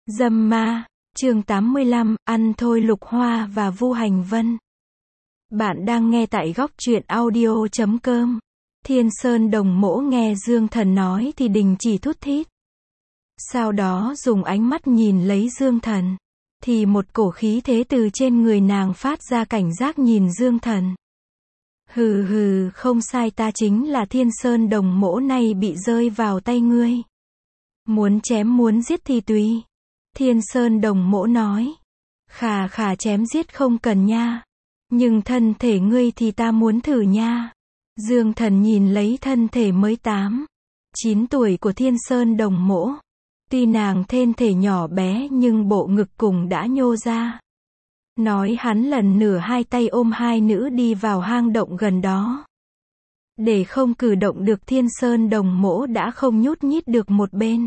Dâm ma, chương 85, ăn thôi Lục Hoa và Vu Hành Vân. Bạn đang nghe tại góc truyện audio.com. Thiên Sơn Đồng Mỗ nghe Dương Thần nói thì đình chỉ thút thít. Sau đó dùng ánh mắt nhìn lấy Dương Thần. Thì một cổ khí thế từ trên người nàng phát ra cảnh giác nhìn Dương Thần. Hừ hừ, không sai, ta chính là Thiên Sơn Đồng Mỗ này bị rơi vào tay ngươi. Muốn chém muốn giết thì tùy. Thiên Sơn Đồng Mỗ nói. Khà khà, chém giết không cần nha. Nhưng thân thể ngươi thì ta muốn thử nha. Dương Thần nhìn lấy thân thể mới 8-9 tuổi của Thiên Sơn Đồng Mỗ. Tuy nàng thân thể nhỏ bé nhưng bộ ngực cùng đã nhô ra. Nói hắn lần nửa hai tay ôm hai nữ đi vào hang động gần đó. Để không cử động được, Thiên Sơn Đồng Mỗ đã không nhúc nhích được một bên.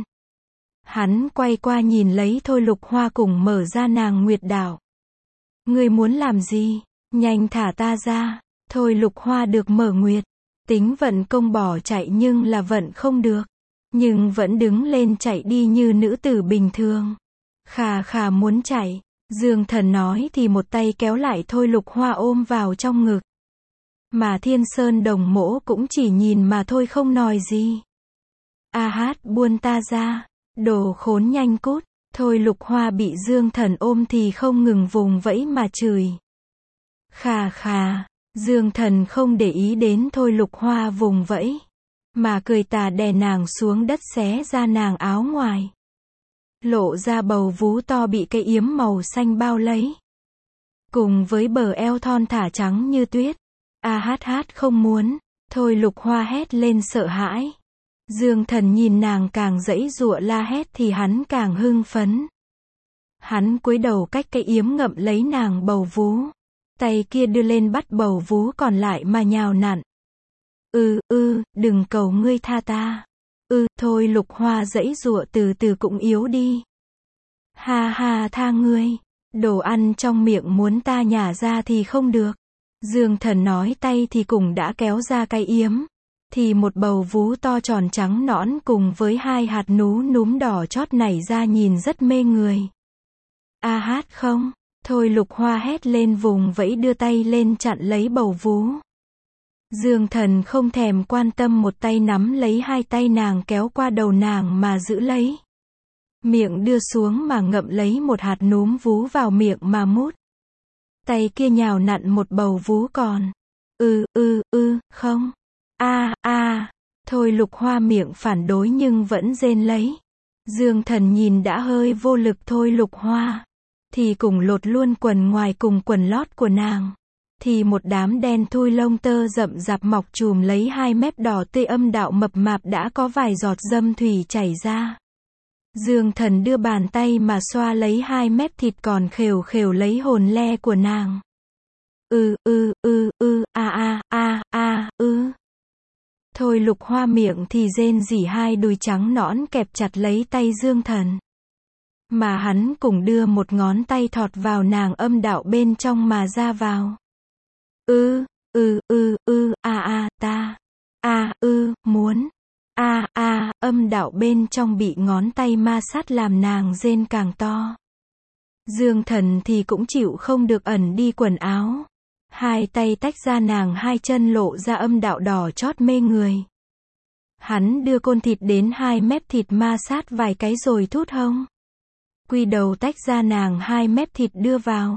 Hắn quay qua nhìn lấy thôi Lục Hoa cùng mở ra nàng Nguyệt Đảo. Ngươi muốn làm gì? Nhanh thả ta ra. Thôi Lục Hoa được mở nguyệt. Tính vận công bỏ chạy nhưng là vận không được. Nhưng vẫn đứng lên chạy đi như nữ tử bình thường. Khà khà, muốn chạy. Dương Thần nói thì một tay kéo lại thôi Lục Hoa ôm vào trong ngực. Mà Thiên Sơn Đồng Mỗ cũng chỉ nhìn mà thôi không nói gì. A hát, buông ta ra. Đồ khốn, nhanh cút. Thôi Lục Hoa bị Dương Thần ôm thì không ngừng vùng vẫy mà chửi. Khà khà. Dương Thần không để ý đến thôi Lục Hoa vùng vẫy. Mà cười tà đè nàng xuống đất, xé ra nàng áo ngoài. Lộ ra bầu vú to bị cây yếm màu xanh bao lấy. Cùng với bờ eo thon thả trắng như tuyết. A hát hát, không muốn. Thôi Lục Hoa hét lên sợ hãi. Dương Thần nhìn nàng càng giãy giụa la hét thì hắn càng hưng phấn. Hắn cúi đầu cách cây yếm ngậm lấy nàng bầu vú. Tay kia đưa lên bắt bầu vú còn lại mà nhào nặn. Đừng, cầu ngươi tha ta. Thôi Lục Hoa giãy giụa từ từ cũng yếu đi. Ha ha, tha ngươi. Đồ ăn trong miệng muốn ta nhả ra thì không được. Dương Thần nói, tay thì cùng đã kéo ra cây yếm. Thì một bầu vú to tròn trắng nõn cùng với hai hạt núm đỏ chót nảy ra nhìn rất mê người. A hát không. Thôi Lục Hoa hét lên vùng vẫy đưa tay lên chặn lấy bầu vú. Dương Thần không thèm quan tâm, một tay nắm lấy hai tay nàng kéo qua đầu nàng mà giữ lấy. Miệng đưa xuống mà ngậm lấy một hạt núm vú vào miệng mà mút. Tay kia nhào nặn một bầu vú còn. Không. Thôi Lục Hoa miệng phản đối nhưng vẫn rên lấy. Dương Thần nhìn đã hơi vô lực thôi Lục Hoa. Thì cùng lột luôn quần ngoài cùng quần lót của nàng. Thì một đám đen thui lông tơ rậm rạp mọc chùm lấy hai mép đỏ tươi, âm đạo mập mạp đã có vài giọt dâm thủy chảy ra. Dương Thần đưa bàn tay mà xoa lấy hai mép thịt còn khều khều lấy hồn le của nàng. Thôi Lục Hoa miệng thì rên rỉ, hai đùi trắng nõn kẹp chặt lấy tay Dương Thần. Mà hắn cùng đưa một ngón tay thọt vào nàng âm đạo bên trong mà ra vào. Muốn. Âm đạo bên trong bị ngón tay ma sát làm nàng rên càng to. Dương Thần thì cũng chịu không được, ẩn đi quần áo. Hai tay tách ra nàng hai chân lộ ra âm đạo đỏ chót mê người. Hắn đưa côn thịt đến hai mép thịt ma sát vài cái rồi thút hông. Quy đầu tách ra nàng hai mép thịt đưa vào.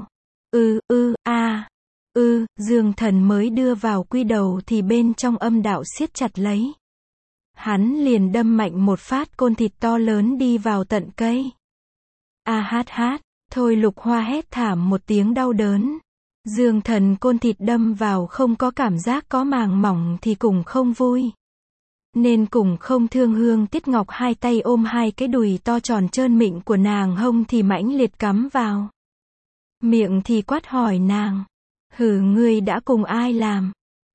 Dương Thần mới đưa vào quy đầu thì bên trong âm đạo siết chặt lấy. Hắn liền đâm mạnh một phát côn thịt to lớn đi vào tận cây. A hát hát. Thôi Lục Hoa hét thảm một tiếng đau đớn. Dương Thần côn thịt đâm vào không có cảm giác, có màng mỏng thì cùng không vui. Nên cùng không thương hương tiếc ngọc, hai tay ôm hai cái đùi to tròn trơn mịn của nàng, hông thì mãnh liệt cắm vào. Miệng thì quát hỏi nàng. Ngươi đã cùng ai làm?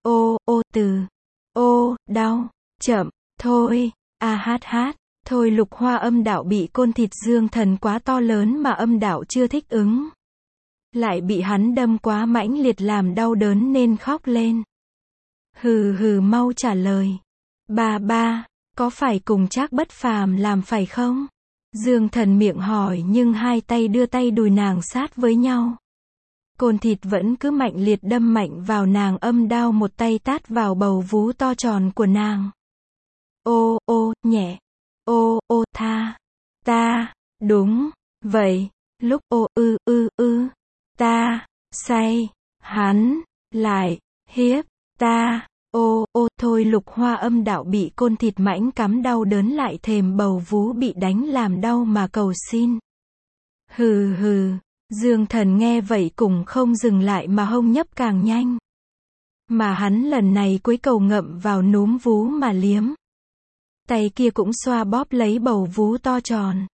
Đau. Chậm. Thôi. A hát hát. Thôi Lục Hoa âm đạo bị côn thịt Dương Thần quá to lớn mà âm đạo chưa thích ứng. Lại bị hắn đâm quá mãnh liệt làm đau đớn nên khóc lên. Mau trả lời. Ba, có phải cùng Trác Bất Phàm làm phải không? Dương Thần miệng hỏi nhưng hai tay đưa tay đùi nàng sát với nhau. Côn thịt vẫn cứ mạnh liệt đâm mạnh vào nàng, âm đao một tay tát vào bầu vú to tròn của nàng. Ô, ô, nhẹ. Ô, ô, tha. Ta. Đúng. Vậy. Lúc ô ta. Say. Hắn. Lại. Hiếp. Ta. Ô, ô, thôi Lục Hoa âm đạo bị côn thịt mãnh cắm đau đớn lại thềm bầu vú bị đánh làm đau mà cầu xin. Hừ hừ. Dương Thần nghe vậy cũng không dừng lại mà hông nhấp càng nhanh. Mà hắn lần này cúi cầu ngậm vào núm vú mà liếm. Tay kia cũng xoa bóp lấy bầu vú to tròn.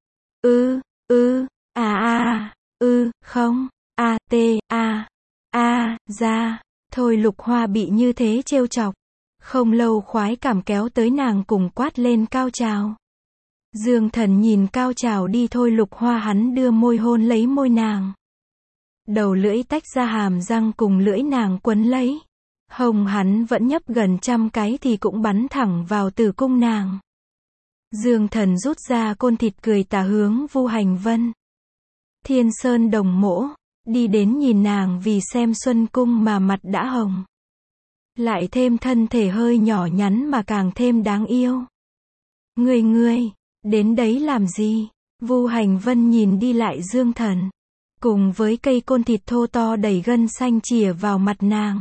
Không, ra. Thôi Lục Hoa bị như thế trêu chọc. Không lâu khoái cảm kéo tới nàng cùng quát lên cao trào. Dương Thần nhìn cao trào đi thôi Lục Hoa, hắn đưa môi hôn lấy môi nàng. Đầu lưỡi tách ra hàm răng cùng lưỡi nàng quấn lấy. Hồng hắn vẫn nhấp gần 100 cái thì cũng bắn thẳng vào tử cung nàng. Dương Thần rút ra côn thịt cười tà hướng Vu Hành Vân. Thiên Sơn Đồng Mỗ, đi đến nhìn nàng vì xem xuân cung mà mặt đã hồng. Lại thêm thân thể hơi nhỏ nhắn mà càng thêm đáng yêu. Ngươi, đến đấy làm gì? Vu Hành Vân nhìn đi lại Dương Thần. Cùng với cây côn thịt thô to đầy gân xanh chìa vào mặt nàng.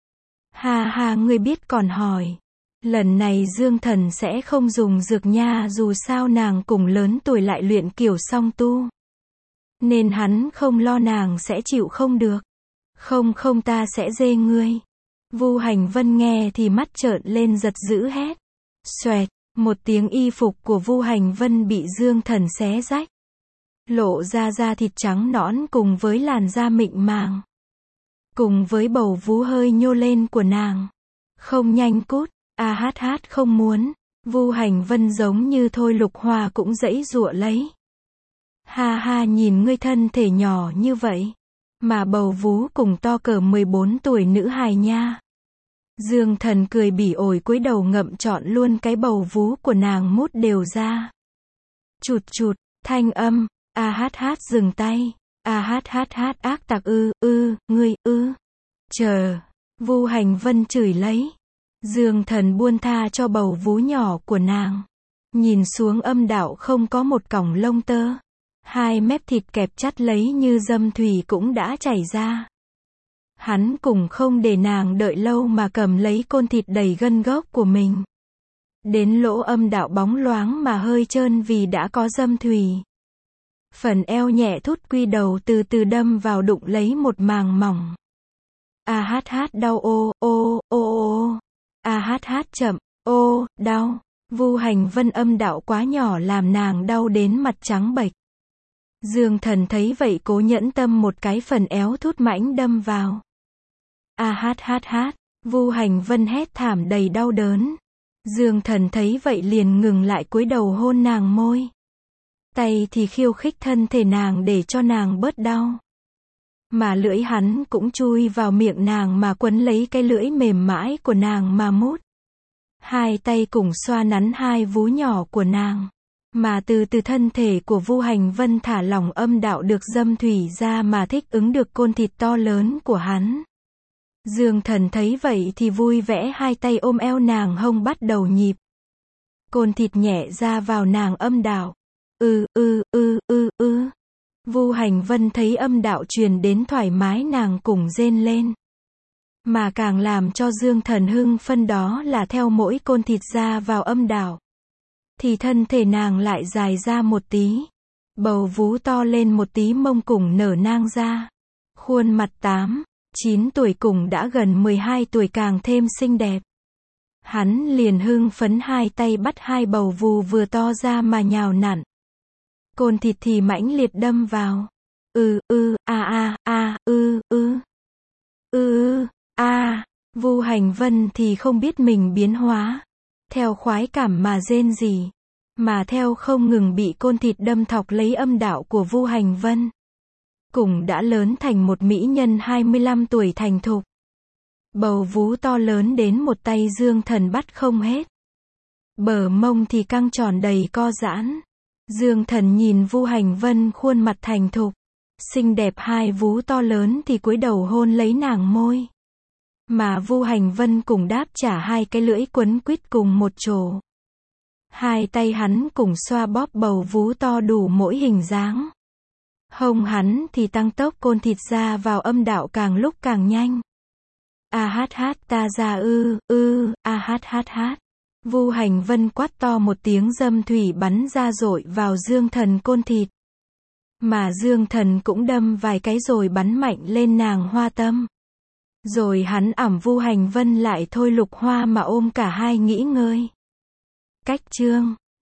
Ha, ngươi biết còn hỏi. Lần này Dương Thần sẽ không dùng dược nha, dù sao nàng cùng lớn tuổi lại luyện kiểu song tu. Nên hắn không lo nàng sẽ chịu không được. Không ta sẽ dê ngươi. Vu Hành Vân nghe thì mắt trợn lên giật dữ hét. Xoẹt, một tiếng y phục của Vu Hành Vân bị Dương Thần xé rách. Lộ ra da thịt trắng nõn cùng với làn da mịn màng. Cùng với bầu vú hơi nhô lên của nàng. Không, nhanh cút. Không muốn. Vu Hành Vân giống như thôi Lục Hoa cũng giãy giụa lấy. Ha, nhìn ngươi thân thể nhỏ như vậy. Mà bầu vú cùng to cỡ 14 tuổi nữ hài nha. Dương Thần cười bỉ ổi cúi đầu ngậm trọn luôn cái bầu vú của nàng mút đều ra. Chụt, thanh âm. Dừng tay. Ác tặc ngươi Chờ. Vu Hành Vân chửi lấy. Dương Thần buông tha cho bầu vú nhỏ của nàng. Nhìn xuống âm đạo không có một cọng lông tơ. Hai mép thịt kẹp chặt lấy như dâm thủy cũng đã chảy ra. Hắn cũng không để nàng đợi lâu mà cầm lấy côn thịt đầy gân gốc của mình. Đến lỗ âm đạo bóng loáng mà hơi trơn vì đã có dâm thủy. Phần eo nhẹ thút quy đầu từ từ đâm vào đụng lấy một màng mỏng. Đau chậm, đau. Vu Hành Vân âm đạo quá nhỏ làm nàng đau đến mặt trắng bệch. Dương Thần thấy vậy cố nhẫn tâm một cái phần éo thút mãnh đâm vào. Vu Hành Vân hét thảm đầy đau đớn. Dương Thần thấy vậy liền ngừng lại cúi đầu hôn nàng môi. Tay thì khiêu khích thân thể nàng để cho nàng bớt đau. Mà lưỡi hắn cũng chui vào miệng nàng mà quấn lấy cái lưỡi mềm mãi của nàng mà mút. Hai tay cùng xoa nắn hai vú nhỏ của nàng. Mà từ thân thể của Vu Hành Vân thả lỏng âm đạo được dâm thủy ra mà thích ứng được côn thịt to lớn của hắn. Dương Thần thấy vậy thì vui vẻ hai tay ôm eo nàng hông bắt đầu nhịp. Côn thịt nhẹ ra vào nàng âm đạo. Vu Hành Vân thấy âm đạo truyền đến thoải mái nàng cùng rên lên. Mà càng làm cho Dương Thần hưng phân đó là theo mỗi côn thịt ra vào âm đạo. Thì thân thể nàng lại dài ra một tí. Bầu vú to lên một tí, mông cùng nở nang ra. Khuôn mặt 8, 9 tuổi cùng đã gần 12 tuổi càng thêm xinh đẹp. Hắn liền hưng phấn hai tay bắt hai bầu vú vừa to ra mà nhào nặn. Côn thịt thì mãnh liệt đâm vào. Vu Hành Vân thì không biết mình biến hóa. Theo khoái cảm mà rên rỉ. Mà theo không ngừng bị côn thịt đâm thọc lấy âm đạo của Vu Hành Vân. Cùng đã lớn thành một mỹ nhân 25 tuổi thành thục. Bầu vú to lớn đến một tay Dương Thần bắt không hết. Bờ mông thì căng tròn đầy co giãn. Dương Thần nhìn Vu Hành Vân khuôn mặt thành thục, xinh đẹp hai vú to lớn thì cúi đầu hôn lấy nàng môi. Mà Vu Hành Vân cùng đáp trả hai cái lưỡi quấn quýt cùng một chỗ. Hai tay hắn cùng xoa bóp bầu vú to đủ mỗi hình dáng. Hông hắn thì tăng tốc côn thịt ra vào âm đạo càng lúc càng nhanh. A hát hát ta ra a hát hát hát. Vu Hành Vân quát to một tiếng, dâm thủy bắn ra dội vào Dương Thần côn thịt. Mà Dương Thần cũng đâm vài cái rồi bắn mạnh lên nàng hoa tâm. Rồi hắn ẵm Vu Hành Vân lại thôi Lục Hoa mà ôm cả hai nghỉ ngơi. Cách chương